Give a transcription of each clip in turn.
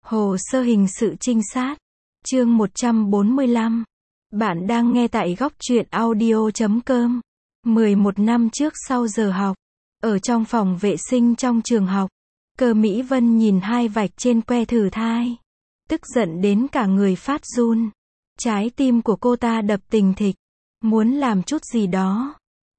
Hồ sơ hình sự trinh sát. Chương 145. Bạn đang nghe tại góc truyện audio.com. 11 năm trước sau giờ học, ở trong phòng vệ sinh trong trường học, Cơ Mỹ Vân nhìn hai vạch trên que thử thai, tức giận đến cả người phát run. Trái tim của cô ta đập thình thịch, muốn làm chút gì đó.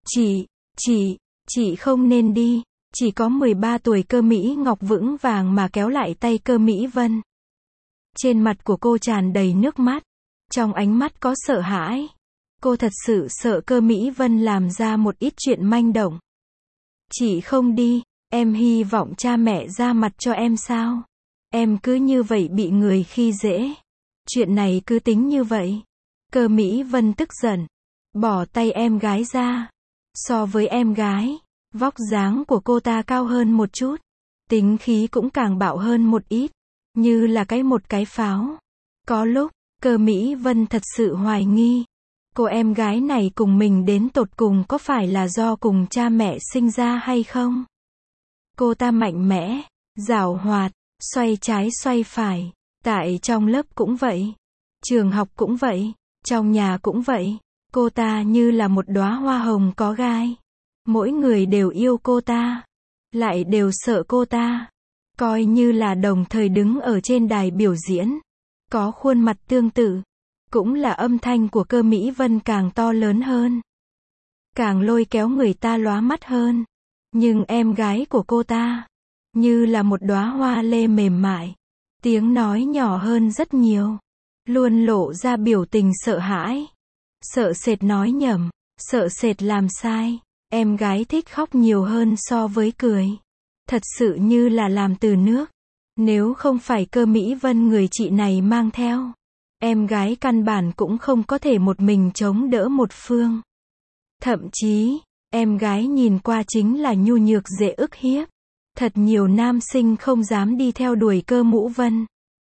Chị không nên đi. Chỉ có 13 tuổi Cơ Mỹ Ngọc vững vàng mà kéo lại tay Cơ Mỹ Vân. Trên mặt của cô tràn đầy nước mắt, trong ánh mắt có sợ hãi. Cô thật sự sợ Cơ Mỹ Vân làm ra một ít chuyện manh động. Chị không đi, em hy vọng cha mẹ ra mặt cho em sao? Em cứ như vậy bị người khi dễ. Chuyện này cứ tính như vậy. Cơ Mỹ Vân tức giận, bỏ tay em gái ra. So với em gái, vóc dáng của cô ta cao hơn một chút, tính khí cũng càng bạo hơn một ít, như là một cái pháo. Có lúc, Cơ Mỹ Vân thật sự hoài nghi, cô em gái này cùng mình đến tột cùng có phải là do cùng cha mẹ sinh ra hay không? Cô ta mạnh mẽ, giàu hoạt, xoay trái xoay phải, tại trong lớp cũng vậy, trường học cũng vậy, trong nhà cũng vậy. Cô ta như là một đóa hoa hồng có gai. Mỗi người đều yêu cô ta, lại đều sợ cô ta. Coi như là đồng thời đứng ở trên đài biểu diễn, có khuôn mặt tương tự, cũng là âm thanh của Cơ Mỹ Vân càng to lớn hơn, càng lôi kéo người ta lóa mắt hơn. Nhưng em gái của cô ta, như là một đóa hoa lê mềm mại, tiếng nói nhỏ hơn rất nhiều, luôn lộ ra biểu tình sợ hãi, sợ sệt nói nhầm, sợ sệt làm sai. Em gái thích khóc nhiều hơn so với cười. Thật sự như là làm từ nước. Nếu không phải Cơ Mỹ Vân người chị này mang theo, em gái căn bản cũng không có thể một mình chống đỡ một phương. Thậm chí, em gái nhìn qua chính là nhu nhược dễ ức hiếp. Thật nhiều nam sinh không dám đi theo đuổi Cơ Mũ Vân,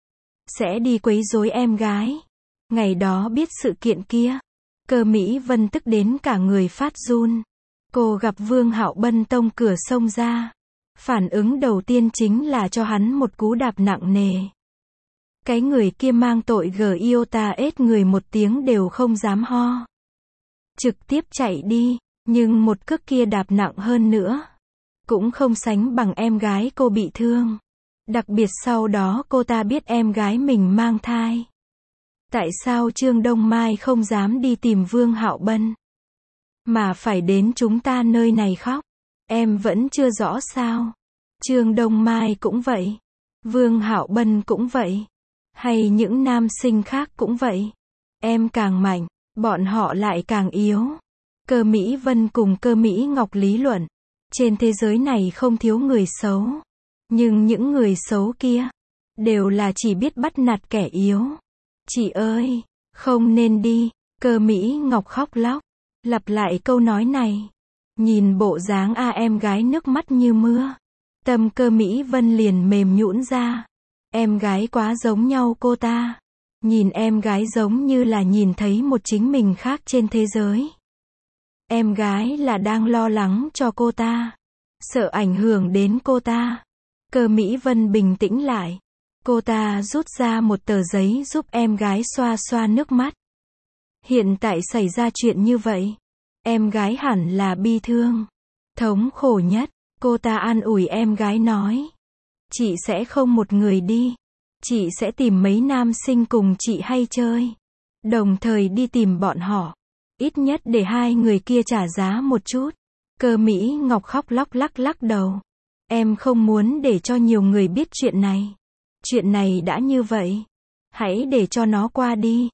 sẽ đi quấy rối em gái. Ngày đó biết sự kiện kia, Cơ Mỹ Vân tức đến cả người phát run. Cô gặp Vương Hạo Bân tông cửa xông ra. Phản ứng đầu tiên chính là cho hắn một cú đạp nặng nề. Cái người kia mang tội GIOTA người một tiếng đều không dám ho. Trực tiếp chạy đi, nhưng một cước kia đạp nặng hơn nữa, cũng không sánh bằng em gái cô bị thương. Đặc biệt sau đó cô ta biết em gái mình mang thai. Tại sao Trương Đông Mai không dám đi tìm Vương Hạo Bân, mà phải đến chúng ta nơi này khóc? Em vẫn chưa rõ sao? Trương Đông Mai cũng vậy, Vương Hạo Bân cũng vậy, hay những nam sinh khác cũng vậy. Em càng mạnh, bọn họ lại càng yếu. Cơ Mỹ Vân cùng Cơ Mỹ Ngọc lý luận, trên thế giới này không thiếu người xấu, nhưng những người xấu kia đều là chỉ biết bắt nạt kẻ yếu. Chị ơi, không nên đi. Cơ Mỹ Ngọc khóc lóc, lặp lại câu nói này. Nhìn bộ dáng em gái nước mắt như mưa, tâm Cơ Mỹ Vân liền mềm nhũn ra. Em gái quá giống nhau cô ta. Nhìn em gái giống như là nhìn thấy một chính mình khác trên thế giới. Em gái là đang lo lắng cho cô ta, sợ ảnh hưởng đến cô ta. Cơ Mỹ Vân bình tĩnh lại. Cô ta rút ra một tờ giấy giúp em gái xoa xoa nước mắt. Hiện tại xảy ra chuyện như vậy, em gái hẳn là bi thương, thống khổ nhất. Cô ta an ủi em gái nói, chị sẽ không một người đi. Chị sẽ tìm mấy nam sinh cùng chị hay chơi, đồng thời đi tìm bọn họ. Ít nhất để hai người kia trả giá một chút. Cơ Mỹ Ngọc khóc lóc lắc đầu. Em không muốn để cho nhiều người biết chuyện này. Chuyện này đã như vậy, hãy để cho nó qua đi.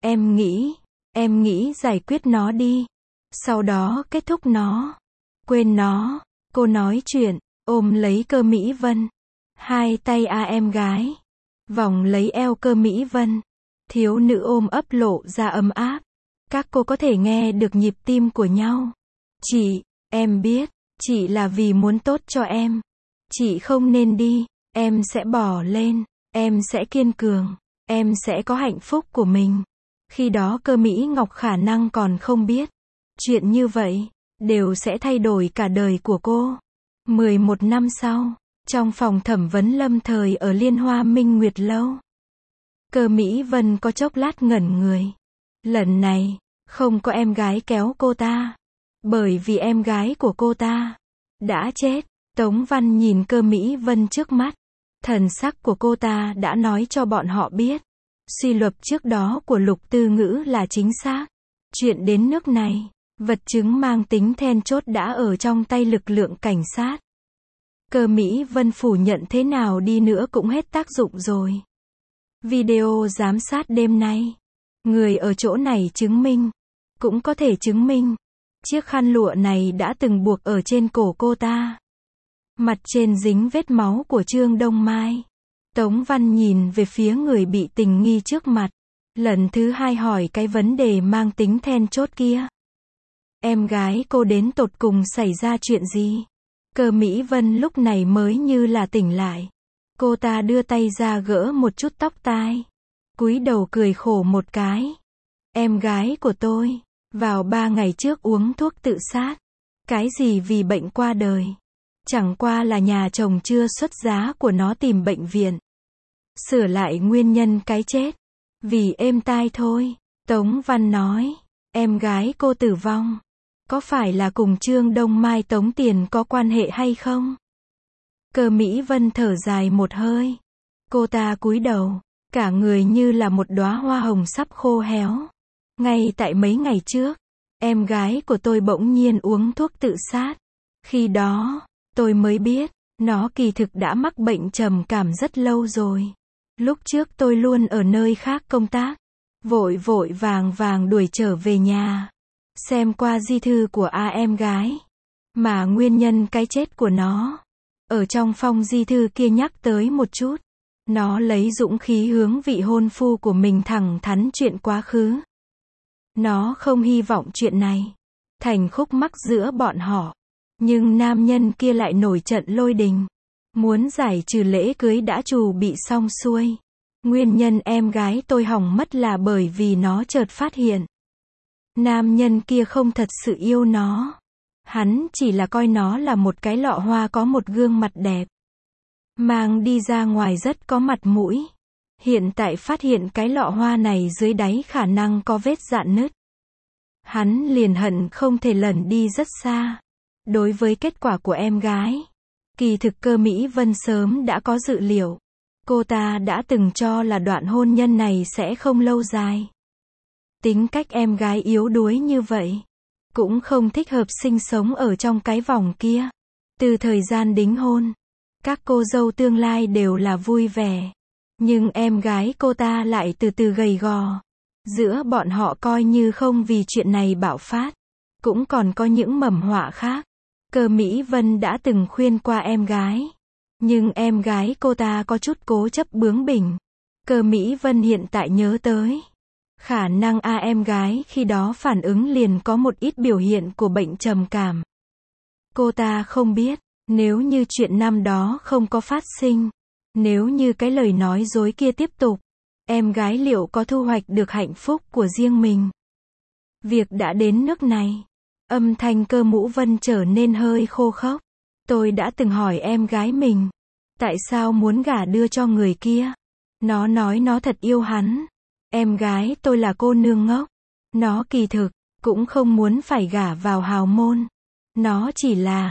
Em nghĩ giải quyết nó đi, sau đó kết thúc nó, quên nó. Cô nói chuyện, ôm lấy Cơ Mỹ Vân, hai tay em gái vòng lấy eo Cơ Mỹ Vân. Thiếu nữ ôm ấp lộ ra ấm áp. Các cô có thể nghe được nhịp tim của nhau. Chị, em biết, chị là vì muốn tốt cho em. Chị không nên đi, em sẽ bỏ lên, em sẽ kiên cường, em sẽ có hạnh phúc của mình. Khi đó Cơ Mỹ Ngọc khả năng còn không biết, chuyện như vậy đều sẽ thay đổi cả đời của cô. 11 năm sau, Trong phòng thẩm vấn lâm thời ở Liên Hoa Minh Nguyệt Lâu. Cơ Mỹ Vân có chốc lát ngẩn người. Lần này, không có em gái kéo cô ta. Bởi vì em gái của cô ta đã chết. Tống Văn nhìn Cơ Mỹ Vân trước mắt. Thần sắc của cô ta đã nói cho bọn họ biết. Suy luận trước đó của Lục Tư Ngữ là chính xác. Chuyện đến nước này, vật chứng mang tính then chốt đã ở trong tay lực lượng cảnh sát. Cơ Mỹ Vân phủ nhận thế nào đi nữa cũng hết tác dụng rồi. Video giám sát đêm nay. Người ở chỗ này chứng minh. Cũng có thể chứng minh. Chiếc khăn lụa này đã từng buộc ở trên cổ cô ta. Mặt trên dính vết máu của Trương Đông Mai. Tống Văn nhìn về phía người bị tình nghi trước mặt. Lần thứ hai hỏi cái vấn đề mang tính then chốt kia. Em gái cô đến tột cùng xảy ra chuyện gì? Cơ Mỹ Vân lúc này mới như là tỉnh lại. Cô ta đưa tay ra gỡ một chút tóc tai. Cúi đầu cười khổ một cái. Em gái của tôi, vào 3 ngày trước uống thuốc tự sát. Cái gì vì bệnh qua đời. Chẳng qua là nhà chồng chưa xuất giá của nó tìm bệnh viện. Sửa lại nguyên nhân cái chết. Vì êm tai thôi. Tống Văn nói. Em gái cô tử vong. Có phải là cùng Trương Đông Mai tống tiền có quan hệ hay không? Cơ Mỹ Vân thở dài một hơi. Cô ta cúi đầu. Cả người như là một đóa hoa hồng sắp khô héo. Ngay tại mấy ngày trước, em gái của tôi bỗng nhiên uống thuốc tự sát. Khi đó, tôi mới biết, nó kỳ thực đã mắc bệnh trầm cảm rất lâu rồi. Lúc trước tôi luôn ở nơi khác công tác. Vội vội vàng vàng đuổi trở về nhà. Xem qua di thư của em gái. Mà nguyên nhân cái chết của nó. Ở trong phong di thư kia nhắc tới một chút. Nó lấy dũng khí hướng vị hôn phu của mình thẳng thắn chuyện quá khứ. Nó không hy vọng chuyện này thành khúc mắc giữa bọn họ. Nhưng nam nhân kia lại nổi trận lôi đình. Muốn giải trừ lễ cưới đã chuẩn bị xong xuôi. Nguyên nhân em gái tôi hỏng mất là bởi vì nó chợt phát hiện. Nam nhân kia không thật sự yêu nó. Hắn chỉ là coi nó là một cái lọ hoa có một gương mặt đẹp. Mang đi ra ngoài rất có mặt mũi. Hiện tại phát hiện cái lọ hoa này dưới đáy khả năng có vết rạn nứt. Hắn liền hận không thể lẩn đi rất xa. Đối với kết quả của em gái, kỳ thực Cơ Mỹ Vân sớm đã có dự liệu. Cô ta đã từng cho là đoạn hôn nhân này sẽ không lâu dài. Tính cách em gái yếu đuối như vậy, cũng không thích hợp sinh sống ở trong cái vòng kia. Từ thời gian đính hôn, các cô dâu tương lai đều là vui vẻ. Nhưng em gái cô ta lại từ từ gầy gò. Giữa bọn họ coi như không vì chuyện này bạo phát. Cũng còn có những mầm họa khác. Cơ Mỹ Vân đã từng khuyên qua em gái. Nhưng em gái cô ta có chút cố chấp bướng bỉnh. Cơ Mỹ Vân hiện tại nhớ tới. Khả năng em gái khi đó phản ứng liền có một ít biểu hiện của bệnh trầm cảm. Cô ta không biết, nếu như chuyện năm đó không có phát sinh. Nếu như cái lời nói dối kia tiếp tục. Em gái liệu có thu hoạch được hạnh phúc của riêng mình? Việc đã đến nước này. Âm thanh Cơ Mũ Vân trở nên hơi khô khốc. Tôi đã từng hỏi em gái mình. Tại sao muốn gả đưa cho người kia? Nó nói nó thật yêu hắn. Em gái tôi là cô nương ngốc. Nó kỳ thực, cũng không muốn phải gả vào hào môn. Nó chỉ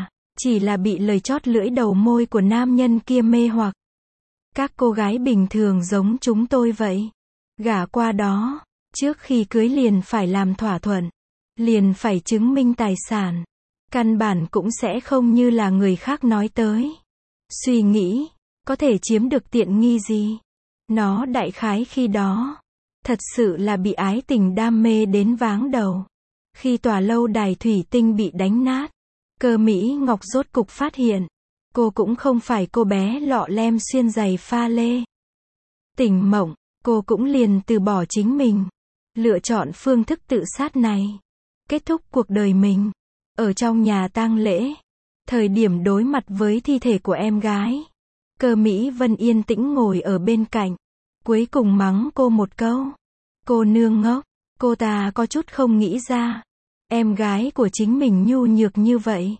là bị lời chót lưỡi đầu môi của nam nhân kia mê hoặc. Các cô gái bình thường giống chúng tôi vậy. Gả qua đó, trước khi cưới liền phải làm thỏa thuận. Liền phải chứng minh tài sản. Căn bản cũng sẽ không như là người khác nói tới. Suy nghĩ, có thể chiếm được tiện nghi gì. Nó đại khái khi đó. Thật sự là bị ái tình đam mê đến váng đầu. Khi tòa lâu đài thủy tinh bị đánh nát. Cơ Mỹ Ngọc rốt cục phát hiện. Cô cũng không phải cô bé lọ lem xuyên giày pha lê. Tỉnh mộng, cô cũng liền từ bỏ chính mình. Lựa chọn phương thức tự sát này. Kết thúc cuộc đời mình. Ở trong nhà tang lễ. Thời điểm đối mặt với thi thể của em gái. Cơ Mỹ Vân yên tĩnh ngồi ở bên cạnh. Cuối cùng mắng cô một câu. Cô nương ngốc. Cô ta có chút không nghĩ ra. Em gái của chính mình nhu nhược như vậy.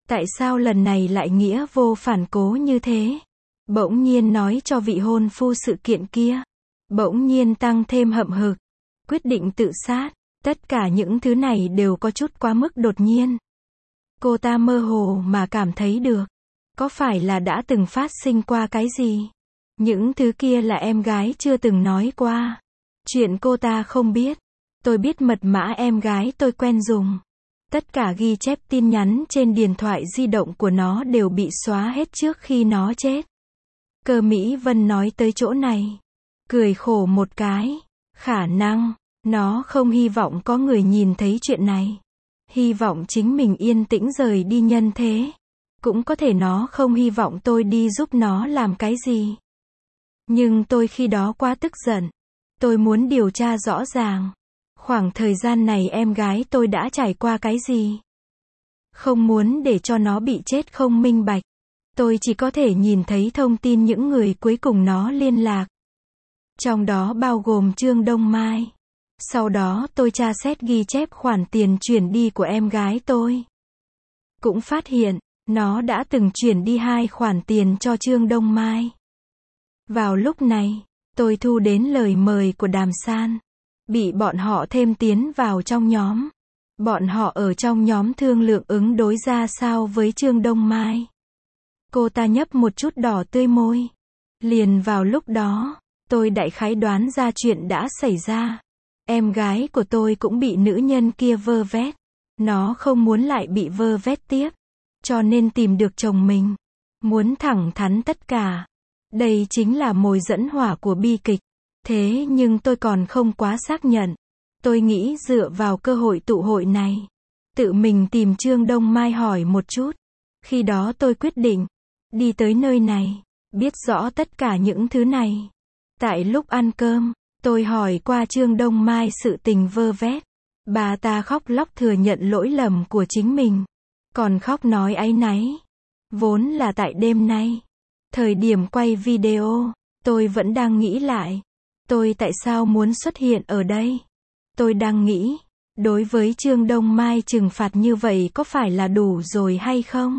Tại sao lần này lại nghĩa vô phản cố như thế? Bỗng nhiên nói cho vị hôn phu sự kiện kia. Bỗng nhiên tăng thêm hậm hực. Quyết định tự sát. Tất cả những thứ này đều có chút quá mức đột nhiên. Cô ta mơ hồ mà cảm thấy được. Có phải là đã từng phát sinh qua cái gì? Những thứ kia là em gái chưa từng nói qua. Chuyện cô ta không biết. Tôi biết mật mã em gái tôi quen dùng. Tất cả ghi chép tin nhắn trên điện thoại di động của nó đều bị xóa hết trước khi nó chết. Cơ Mỹ Vân nói tới chỗ này. Cười khổ một cái. Khả năng, nó không hy vọng có người nhìn thấy chuyện này. Hy vọng chính mình yên tĩnh rời đi nhân thế. Cũng có thể nó không hy vọng tôi đi giúp nó làm cái gì. Nhưng tôi khi đó quá tức giận. Tôi muốn điều tra rõ ràng. Khoảng thời gian này em gái tôi đã trải qua cái gì? Không muốn để cho nó bị chết không minh bạch. Tôi chỉ có thể nhìn thấy thông tin những người cuối cùng nó liên lạc. Trong đó bao gồm Trương Đông Mai. Sau đó tôi tra xét ghi chép khoản tiền chuyển đi của em gái tôi. Cũng phát hiện, nó đã từng chuyển đi 2 khoản tiền cho Trương Đông Mai. Vào lúc này, tôi thu đến lời mời của Đàm San. Bị bọn họ thêm tiến vào trong nhóm. Bọn họ ở trong nhóm thương lượng ứng đối ra sao với Trương Đông Mai. Cô ta nhấp một chút đỏ tươi môi. Liền vào lúc đó, tôi đại khái đoán ra chuyện đã xảy ra. Em gái của tôi cũng bị nữ nhân kia vơ vét. Nó không muốn lại bị vơ vét tiếp. Cho nên tìm được chồng mình. Muốn thẳng thắn tất cả. Đây chính là mồi dẫn hỏa của bi kịch. Thế nhưng tôi còn không quá xác nhận. Tôi nghĩ dựa vào cơ hội tụ hội này. Tự mình tìm Trương Đông Mai hỏi một chút. Khi đó tôi quyết định. Đi tới nơi này. Biết rõ tất cả những thứ này. Tại lúc ăn cơm, tôi hỏi qua Trương Đông Mai sự tình vơ vét. Bà ta khóc lóc thừa nhận lỗi lầm của chính mình. Còn khóc nói áy náy. Vốn là tại đêm nay. Thời điểm quay video, tôi vẫn đang nghĩ lại. Tôi tại sao muốn xuất hiện ở đây? Tôi đang nghĩ, đối với Trương Đông Mai trừng phạt như vậy có phải là đủ rồi hay không?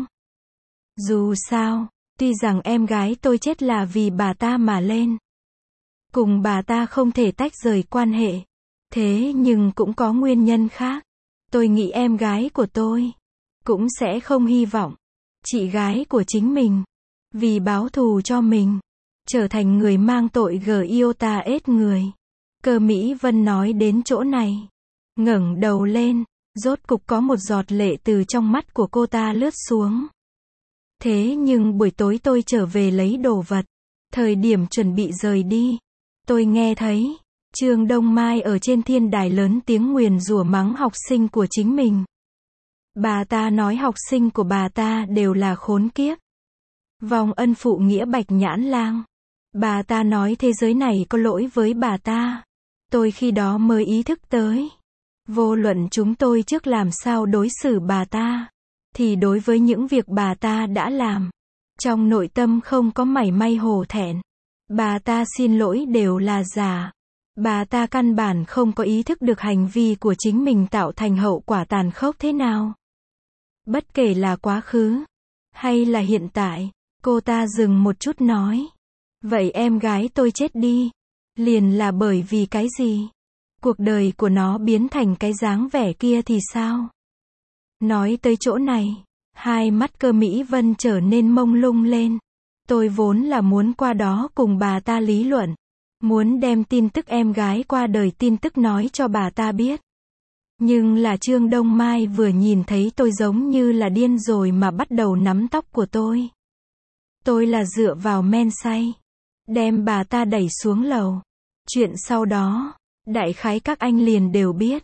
Dù sao, tuy rằng em gái tôi chết là vì bà ta mà lên. Cùng bà ta không thể tách rời quan hệ. Thế nhưng cũng có nguyên nhân khác. Tôi nghĩ em gái của tôi cũng sẽ không hy vọng chị gái của chính mình vì báo thù cho mình trở thành người mang tội Giota ết người. Cơ Mỹ Vân nói đến chỗ này, ngẩng đầu lên, rốt cục có một giọt lệ từ trong mắt của cô ta lướt xuống. Thế nhưng buổi tối tôi trở về lấy đồ vật, thời điểm chuẩn bị rời đi, tôi nghe thấy Trương Đông Mai ở trên thiên đài lớn tiếng nguyền rủa mắng học sinh của chính mình. Bà ta nói học sinh của bà ta đều là khốn kiếp. Vong ân phụ nghĩa Bạch Nhãn Lang. Bà ta nói thế giới này có lỗi với bà ta. Tôi khi đó mới ý thức tới. Vô luận chúng tôi trước làm sao đối xử bà ta, thì đối với những việc bà ta đã làm, trong nội tâm không có mảy may hổ thẹn. Bà ta xin lỗi đều là giả. Bà ta căn bản không có ý thức được hành vi của chính mình tạo thành hậu quả tàn khốc thế nào. Bất kể là quá khứ, hay là hiện tại, cô ta dừng một chút nói. Vậy em gái tôi chết đi, liền là bởi vì cái gì? Cuộc đời của nó biến thành cái dáng vẻ kia thì sao? Nói tới chỗ này, hai mắt Cơ Mỹ Vân trở nên mông lung lên. Tôi vốn là muốn qua đó cùng bà ta lý luận. Muốn đem tin tức em gái qua đời tin tức nói cho bà ta biết. Nhưng là Trương Đông Mai vừa nhìn thấy tôi giống như là điên rồi mà bắt đầu nắm tóc của tôi. Tôi là dựa vào men say. Đem bà ta đẩy xuống lầu. Chuyện sau đó, đại khái các anh liền đều biết.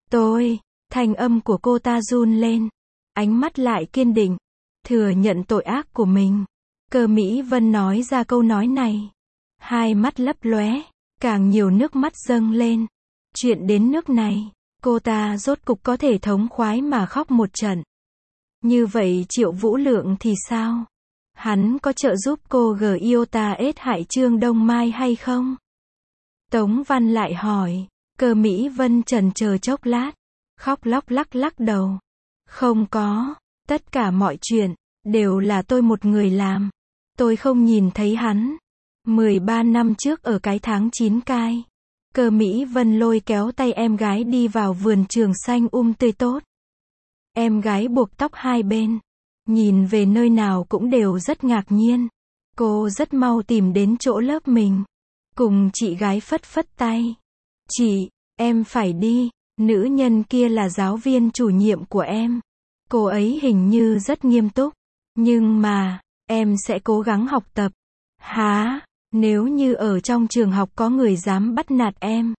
Thanh âm của cô ta run lên. Ánh mắt lại kiên định. Thừa nhận tội ác của mình. Cơ Mỹ Vân nói ra câu nói này. Hai mắt lấp lóe, càng nhiều nước mắt dâng lên. Chuyện đến nước này, cô ta rốt cục có thể thống khoái mà khóc một trận. Như vậy Triệu Vũ Lượng thì sao? Hắn có trợ giúp cô Giota ết hại Trương Đông Mai hay không? Tống Văn lại hỏi. Cơ Mỹ Vân chần chờ chốc lát, khóc lóc lắc lắc đầu. Không có, Tất cả mọi chuyện, đều là tôi một người làm. Tôi không nhìn thấy hắn. 13 năm trước ở cái tháng 9 cai, Cơ Mỹ Vân lôi kéo tay em gái đi vào vườn trường xanh tươi tốt. Em gái buộc tóc hai bên. Nhìn về nơi nào cũng đều rất ngạc nhiên. Cô rất mau tìm đến chỗ lớp mình. Cùng chị gái phất phất tay. Chị, em phải đi. Nữ nhân kia là giáo viên chủ nhiệm của em. Cô ấy hình như rất nghiêm túc. Nhưng mà, em sẽ cố gắng học tập. Hả? Nếu như ở trong trường học có người dám bắt nạt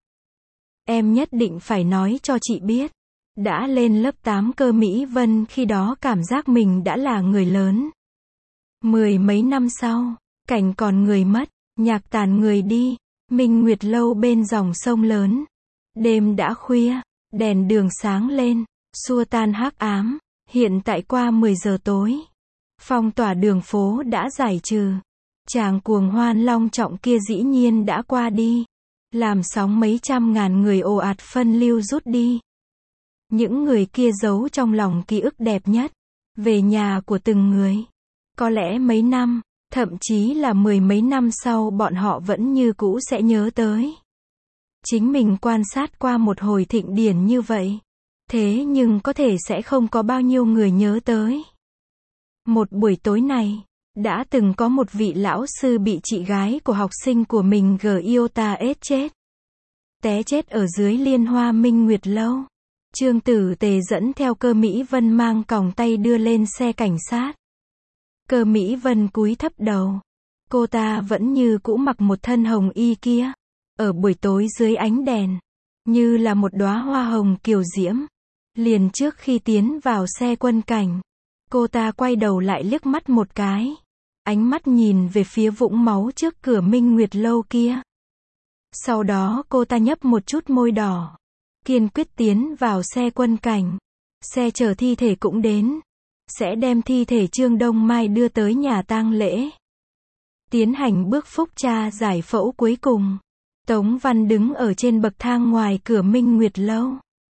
em nhất định phải nói cho chị biết. Đã lên lớp 8 Cơ Mỹ Vân khi đó cảm giác mình đã là người lớn. 10 mấy năm sau, cảnh còn người mất, nhạc tàn người đi, Minh Nguyệt lâu bên dòng sông lớn. Đêm đã khuya, đèn đường sáng lên, xua tan hắc ám, hiện tại qua 10 giờ tối. Phong tỏa đường phố đã giải trừ. Tràng cuồng hoan long trọng kia dĩ nhiên đã qua đi. Làm sóng mấy trăm ngàn người ồ ạt phân lưu rút đi. Những người kia giấu trong lòng ký ức đẹp nhất. Về nhà của từng người. Có lẽ mấy năm, thậm chí là 10 mấy năm sau bọn họ vẫn như cũ sẽ nhớ tới. Chính mình quan sát qua một hồi thịnh điển như vậy. Thế nhưng có thể sẽ không có bao nhiêu người nhớ tới. Một buổi tối này, đã từng có một vị lão sư bị chị gái của học sinh của mình Giota ết chết. Té chết ở dưới liên hoa Minh Nguyệt lâu. Trương Tử Tề dẫn theo Cơ Mỹ Vân mang còng tay đưa lên xe cảnh sát. Cơ Mỹ Vân cúi thấp đầu. Cô ta vẫn như cũ mặc một thân hồng y kia. Ở buổi tối dưới ánh đèn. Như là một đóa hoa hồng kiều diễm. Liền trước khi tiến vào xe quân cảnh. Cô ta quay đầu lại liếc mắt một cái. Ánh mắt nhìn về phía vũng máu trước cửa Minh Nguyệt lâu kia. Sau đó cô ta nhấp một chút môi đỏ. Kiên quyết tiến vào xe quân cảnh. Xe chở thi thể cũng đến. Sẽ đem thi thể Trương Đông Mai đưa tới nhà tang lễ. Tiến hành bước phúc tra giải phẫu cuối cùng. Tống Văn đứng ở trên bậc thang ngoài cửa Minh Nguyệt lâu.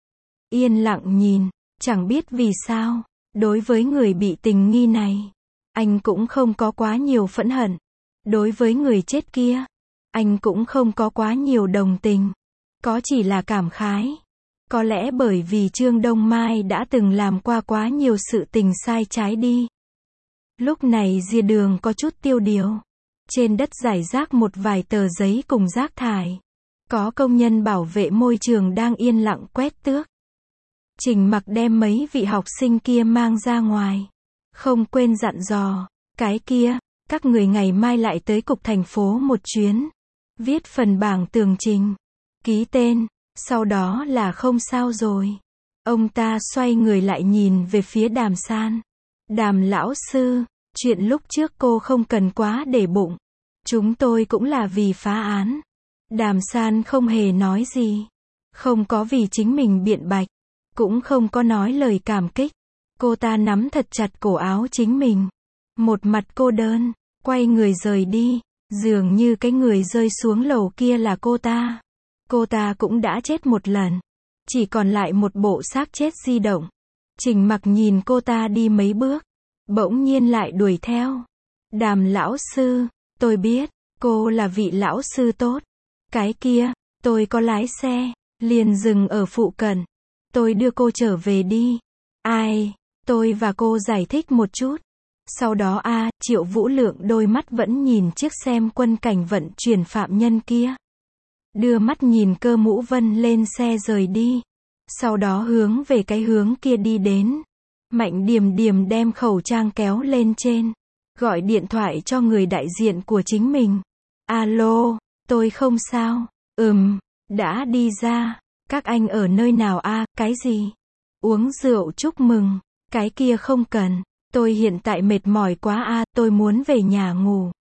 Yên lặng nhìn, chẳng biết vì sao. Đối với người bị tình nghi này, anh cũng không có quá nhiều phẫn hận. Đối với người chết kia, anh cũng không có quá nhiều đồng tình. Có chỉ là cảm khái. Có lẽ bởi vì Trương Đông Mai đã từng làm qua quá nhiều sự tình sai trái đi. Lúc này rìa đường có chút tiêu điều. Trên đất rải rác một vài tờ giấy cùng rác thải. Có công nhân bảo vệ môi trường đang yên lặng quét tước. Trình Mặc đem mấy vị học sinh kia mang ra ngoài. Không quên dặn dò, cái kia, các người ngày mai lại tới cục thành phố một chuyến. Viết phần bảng tường trình. Ký tên, sau đó là không sao rồi. Ông ta xoay người lại nhìn về phía Đàm San. Đàm lão sư, chuyện lúc trước cô không cần quá để bụng. Chúng tôi cũng là vì phá án. Đàm San không hề nói gì. Không có vì chính mình biện bạch. Cũng không có nói lời cảm kích. Cô ta nắm thật chặt cổ áo chính mình. Một mặt cô đơn, quay người rời đi. Dường như cái người rơi xuống lầu kia là cô ta. Cô ta cũng đã chết một lần. Chỉ còn lại một bộ xác chết di động. Trình Mặc nhìn cô ta đi mấy bước. Bỗng nhiên lại đuổi theo. Đàm lão sư, tôi biết, cô là vị lão sư tốt. Cái kia, tôi có lái xe, liền dừng ở phụ cận. Tôi đưa cô trở về đi. Ai? Tôi và cô giải thích một chút. Sau đó Triệu Vũ Lượng đôi mắt vẫn nhìn chiếc xem quân cảnh vận chuyển phạm nhân kia. Đưa mắt nhìn Cơ Mũ Vân lên xe rời đi. Sau đó hướng về cái hướng kia đi đến. Mạnh Điềm Điềm đem khẩu trang kéo lên trên. Gọi điện thoại cho người đại diện của chính mình. Alo, tôi không sao. Đã đi ra. Các anh ở nơi nào cái gì? Uống rượu chúc mừng. Cái kia không cần. Tôi hiện tại mệt mỏi quá tôi muốn về nhà ngủ.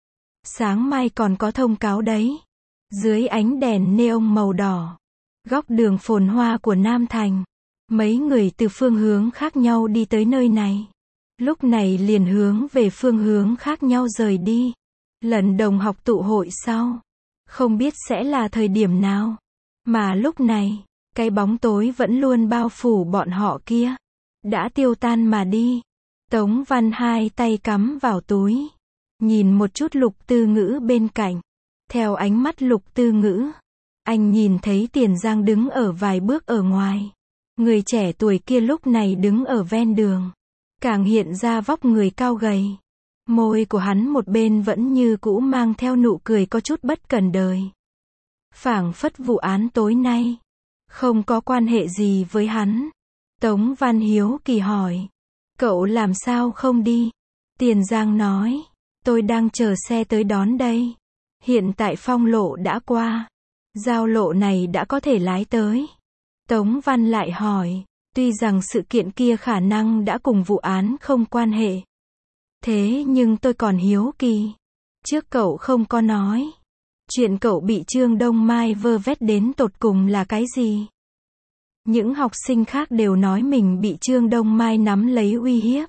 Sáng mai còn có thông cáo đấy. Dưới ánh đèn neon màu đỏ. Góc đường phồn hoa của Nam Thành. Mấy người từ phương hướng khác nhau đi tới nơi này. Lúc này liền hướng về phương hướng khác nhau rời đi. Lần đồng học tụ hội sau. Không biết sẽ là thời điểm nào. Mà lúc này, cái bóng tối vẫn luôn bao phủ bọn họ kia. đã tiêu tan mà đi. Tống Văn hai tay cắm vào túi, nhìn một chút Lục Tư Ngữ bên cạnh. Theo ánh mắt Lục Tư Ngữ, anh nhìn thấy Tiền Giang đứng ở vài bước ở ngoài. Người trẻ tuổi kia lúc này đứng ở ven đường, càng hiện ra vóc người cao gầy. Môi của hắn một bên vẫn như cũ mang theo nụ cười có chút bất cần đời. Phảng phất vụ án tối nay không có quan hệ gì với hắn. Tống Văn hiếu kỳ hỏi, cậu làm sao không đi? Tiền Giang nói, tôi đang chờ xe tới đón đây. Hiện tại Phong lộ đã qua, giao lộ này đã có thể lái tới. Tống Văn lại hỏi, tuy rằng sự kiện kia khả năng đã cùng vụ án không quan hệ. Thế nhưng tôi còn hiếu kỳ. Trước cậu không có nói. Chuyện cậu bị Trương Đông Mai vơ vét đến tột cùng là cái gì? Những học sinh khác đều nói mình bị Trương Đông Mai nắm lấy uy hiếp.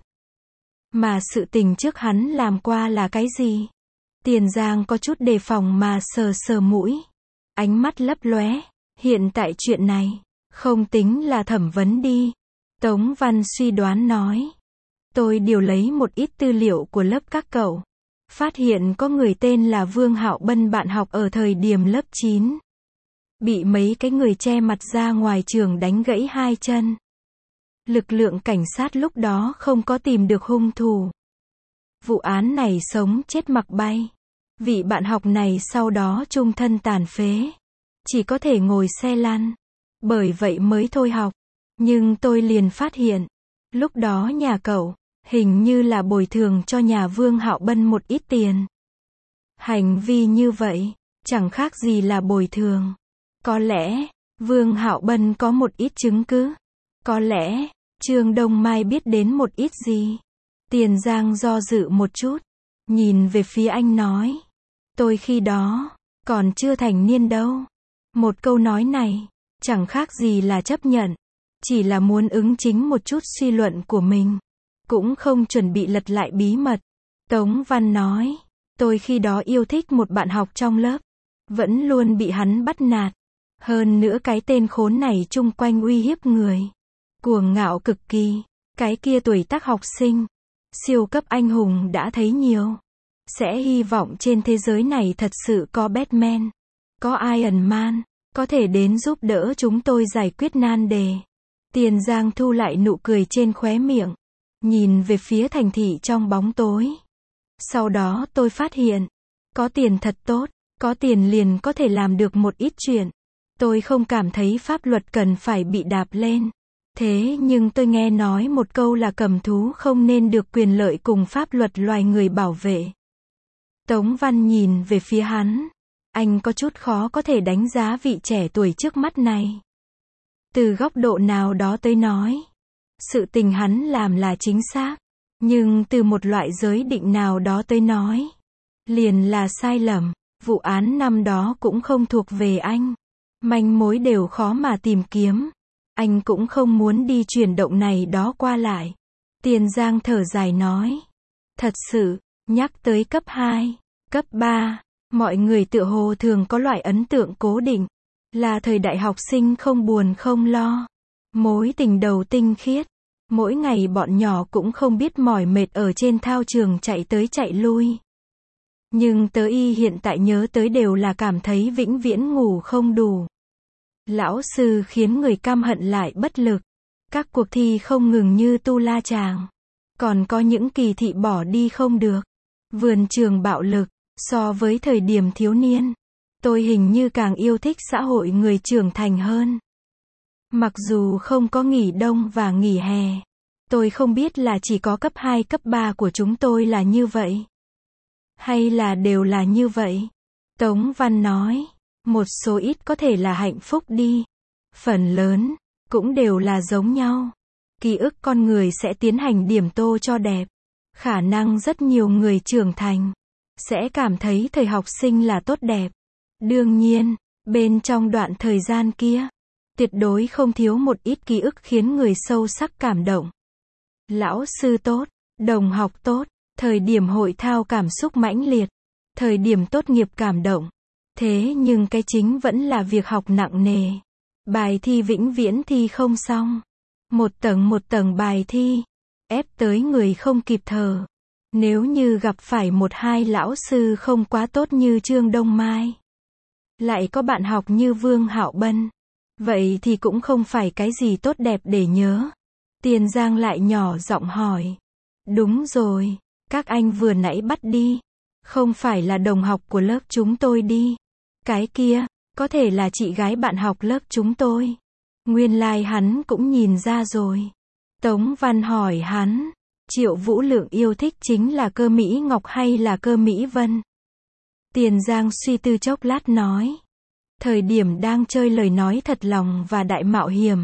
Mà sự tình trước hắn làm qua là cái gì? Tiền Giang có chút đề phòng mà sờ sờ mũi. Ánh mắt lấp lóe. Hiện tại chuyện này không tính là thẩm vấn đi. Tống Văn suy đoán nói. Tôi điều lấy một ít tư liệu của lớp các cậu. Phát hiện có người tên là Vương Hạo Bân bạn học ở thời điểm lớp 9. Bị mấy cái người che mặt ra ngoài trường đánh gãy hai chân. Lực lượng cảnh sát lúc đó không có tìm được hung thủ. Vụ án này sống chết mặc bay. Vị bạn học này sau đó trung thân tàn phế. Chỉ có thể ngồi xe lăn. Bởi vậy mới thôi học. Nhưng tôi liền phát hiện. Lúc đó nhà cậu hình như là bồi thường cho nhà Vương Hạo Bân một ít tiền. Hành vi như vậy chẳng khác gì là bồi thường. Có lẽ Vương Hạo Bân có một ít chứng cứ. Có lẽ Trương Đông Mai biết đến một ít gì. Tiền Giang do dự một chút, nhìn về phía anh nói, tôi khi đó còn chưa thành niên đâu. Một câu nói này chẳng khác gì là chấp nhận, chỉ là muốn ứng chính một chút suy luận của mình, cũng không chuẩn bị lật lại bí mật. Tống Văn nói, tôi khi đó yêu thích một bạn học trong lớp, vẫn luôn bị hắn bắt nạt. Hơn nữa cái tên khốn này chung quanh uy hiếp người, cuồng ngạo cực kỳ. Cái kia tuổi tác học sinh, siêu cấp anh hùng đã thấy nhiều. Sẽ hy vọng trên thế giới này thật sự có Batman, có Iron Man, có thể đến giúp đỡ chúng tôi giải quyết nan đề. Tiền Giang thu lại nụ cười trên khóe miệng, nhìn về phía thành thị trong bóng tối. Sau đó tôi phát hiện, có tiền thật tốt, có tiền liền có thể làm được một ít chuyện. Tôi không cảm thấy pháp luật cần phải bị đạp lên. Thế nhưng tôi nghe nói một câu là cầm thú không nên được quyền lợi cùng pháp luật loài người bảo vệ. Tống Văn nhìn về phía hắn. Anh có chút khó có thể đánh giá vị trẻ tuổi trước mắt này. Từ góc độ nào đó tới nói, sự tình hắn làm là chính xác. Nhưng từ một loại giới định nào đó tới nói, liền là sai lầm. Vụ án năm đó cũng không thuộc về anh. Manh mối đều khó mà tìm kiếm. Anh cũng không muốn đi chuyển động này đó qua lại. Tiền Giang thở dài nói. Thật sự, nhắc tới cấp 2, cấp 3, mọi người tựa hồ thường có loại ấn tượng cố định. Là thời đại học sinh không buồn không lo. Mối tình đầu tinh khiết. Mỗi ngày bọn nhỏ cũng không biết mỏi mệt ở trên thao trường chạy tới chạy lui. Nhưng tớ y hiện tại nhớ tới đều là cảm thấy vĩnh viễn ngủ không đủ. Lão sư khiến người căm hận lại bất lực. Các cuộc thi không ngừng như tu la chàng. Còn có những kỳ thị bỏ đi không được. Vườn trường bạo lực. So với thời điểm thiếu niên, tôi hình như càng yêu thích xã hội người trưởng thành hơn. Mặc dù không có nghỉ đông và nghỉ hè. Tôi không biết là chỉ có cấp 2 cấp 3 của chúng tôi là như vậy. Hay là đều là như vậy. Tống Văn nói. Một số ít có thể là hạnh phúc đi. Phần lớn, cũng đều là giống nhau. Ký ức con người sẽ tiến hành điểm tô cho đẹp. Khả năng rất nhiều người trưởng thành sẽ cảm thấy thời học sinh là tốt đẹp. Đương nhiên, bên trong đoạn thời gian kia, tuyệt đối không thiếu một ít ký ức khiến người sâu sắc cảm động. Lão sư tốt, đồng học tốt, thời điểm hội thao cảm xúc mãnh liệt, thời điểm tốt nghiệp cảm động. Thế nhưng cái chính vẫn là việc học nặng nề. Bài thi vĩnh viễn thi không xong. một tầng bài thi, ép tới người không kịp thở. Nếu như gặp phải một hai lão sư không quá tốt như Trương Đông Mai, lại có bạn học như Vương Hạo Bân, vậy thì cũng không phải cái gì tốt đẹp để nhớ. Tiền Giang lại nhỏ giọng hỏi. Đúng rồi, các anh vừa nãy bắt đi, không phải là đồng học của lớp chúng tôi đi. Cái kia, có thể là chị gái bạn học lớp chúng tôi. Nguyên lai hắn cũng nhìn ra rồi. Tống Văn hỏi hắn, Triệu Vũ Lượng yêu thích chính là Cơ Mỹ Ngọc hay là Cơ Mỹ Vân? Tiền Giang suy tư chốc lát nói. Thời điểm đang chơi lời nói thật lòng và đại mạo hiểm,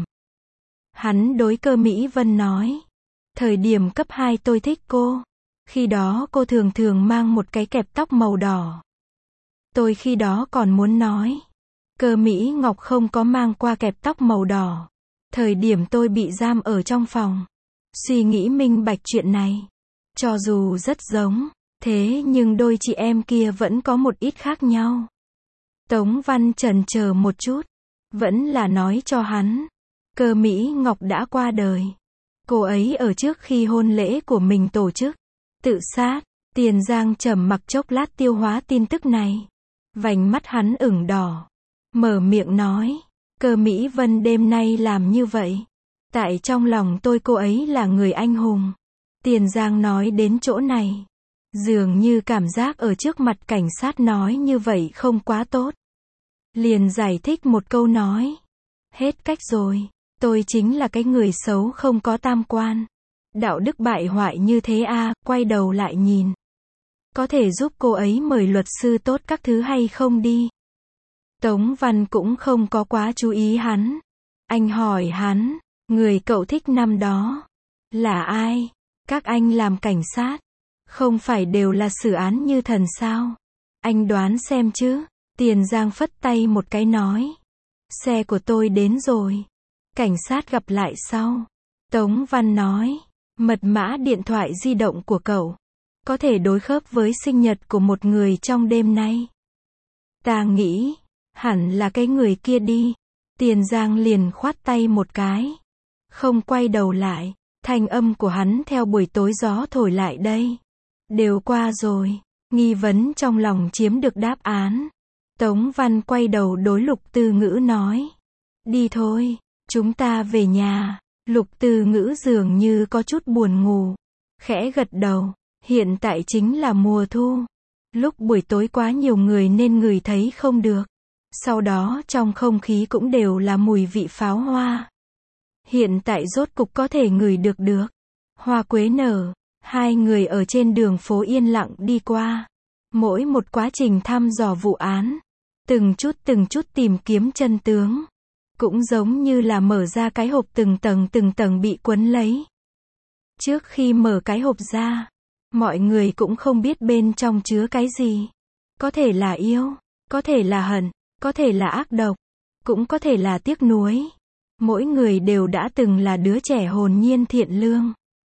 hắn đối Cơ Mỹ Vân nói. Thời điểm cấp 2 tôi thích cô. Khi đó cô thường thường mang một cái kẹp tóc màu đỏ. Tôi khi đó còn muốn nói. Cơ Mỹ Ngọc không có mang qua kẹp tóc màu đỏ. Thời điểm tôi bị giam ở trong phòng. Suy nghĩ minh bạch chuyện này. Cho dù rất giống, thế nhưng đôi chị em kia vẫn có một ít khác nhau. Tống Văn chần chờ một chút. Vẫn là nói cho hắn. Cơ Mỹ Ngọc đã qua đời. Cô ấy ở trước khi hôn lễ của mình tổ chức tự sát. Tiền Giang trầm mặc chốc lát tiêu hóa tin tức này. Vành mắt hắn ửng đỏ. Mở miệng nói. Cơ Mỹ Vân đêm nay làm như vậy. Tại trong lòng tôi cô ấy là người anh hùng. Tiền Giang nói đến chỗ này. Dường như cảm giác ở trước mặt cảnh sát nói như vậy không quá tốt. Liền giải thích một câu nói. Hết cách rồi. Tôi chính là cái người xấu không có tam quan. Đạo đức bại hoại như thế à, quay đầu lại nhìn. Có thể giúp cô ấy mời luật sư tốt các thứ hay không đi? Tống Văn cũng không có quá chú ý hắn. Anh hỏi hắn, người cậu thích năm đó là ai? Các anh làm cảnh sát, không phải đều là xử án như thần sao? Anh đoán xem chứ. Tiền Giang phất tay một cái nói. Xe của tôi đến rồi. Cảnh sát gặp lại sau. Tống Văn nói. Mật mã điện thoại di động của cậu có thể đối khớp với sinh nhật của một người trong đêm nay. Ta nghĩ hẳn là cái người kia đi. Tiền Giang liền khoát tay một cái. Không quay đầu lại. Thanh âm của hắn theo buổi tối gió thổi lại đây. Đều qua rồi. Nghi vấn trong lòng chiếm được đáp án. Tống Văn quay đầu đối Lục Tư Ngữ nói. Đi thôi, chúng ta về nhà. Lục Tư Ngữ dường như có chút buồn ngủ. Khẽ gật đầu. Hiện tại chính là mùa thu. Lúc buổi tối quá nhiều người nên ngửi thấy không được. Sau đó trong không khí cũng đều là mùi vị pháo hoa. Hiện tại rốt cục có thể ngửi được. Hoa quế nở. Hai người ở trên đường phố yên lặng đi qua. Mỗi một quá trình thăm dò vụ án. Từng chút tìm kiếm chân tướng. Cũng giống như là mở ra cái hộp từng tầng bị quấn lấy. Trước khi mở cái hộp ra, mọi người cũng không biết bên trong chứa cái gì. Có thể là yêu, có thể là hận, có thể là ác độc, cũng có thể là tiếc nuối. Mỗi người đều đã từng là đứa trẻ hồn nhiên thiện lương.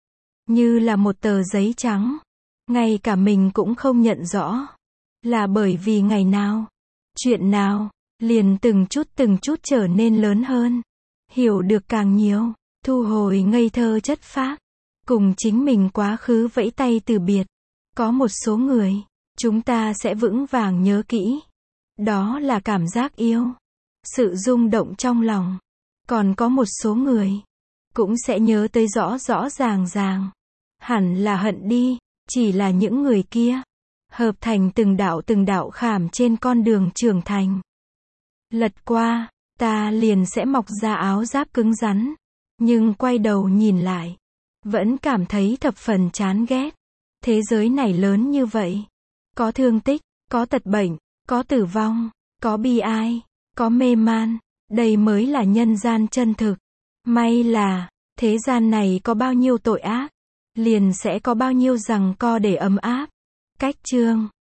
Như là một tờ giấy trắng. Ngay cả mình cũng không nhận rõ. Là bởi vì ngày nào, chuyện nào, liền từng chút trở nên lớn hơn. Hiểu được càng nhiều, thu hồi ngây thơ chất phác. Cùng chính mình quá khứ vẫy tay từ biệt. Có một số người, chúng ta sẽ vững vàng nhớ kỹ. Đó là cảm giác yêu. Sự rung động trong lòng. Còn có một số người, cũng sẽ nhớ tới rõ ràng. Hẳn là hận đi, chỉ là những người kia. Hợp thành từng đạo khảm trên con đường trưởng thành. Lật qua, ta liền sẽ mọc ra áo giáp cứng rắn. Nhưng quay đầu nhìn lại, vẫn cảm thấy thập phần chán ghét. Thế giới này lớn như vậy. Có thương tích, có tật bệnh, có tử vong, có bi ai, có mê man. Đây mới là nhân gian chân thực. May là, thế gian này có bao nhiêu tội ác, liền sẽ có bao nhiêu giằng co để ấm áp. Cách chương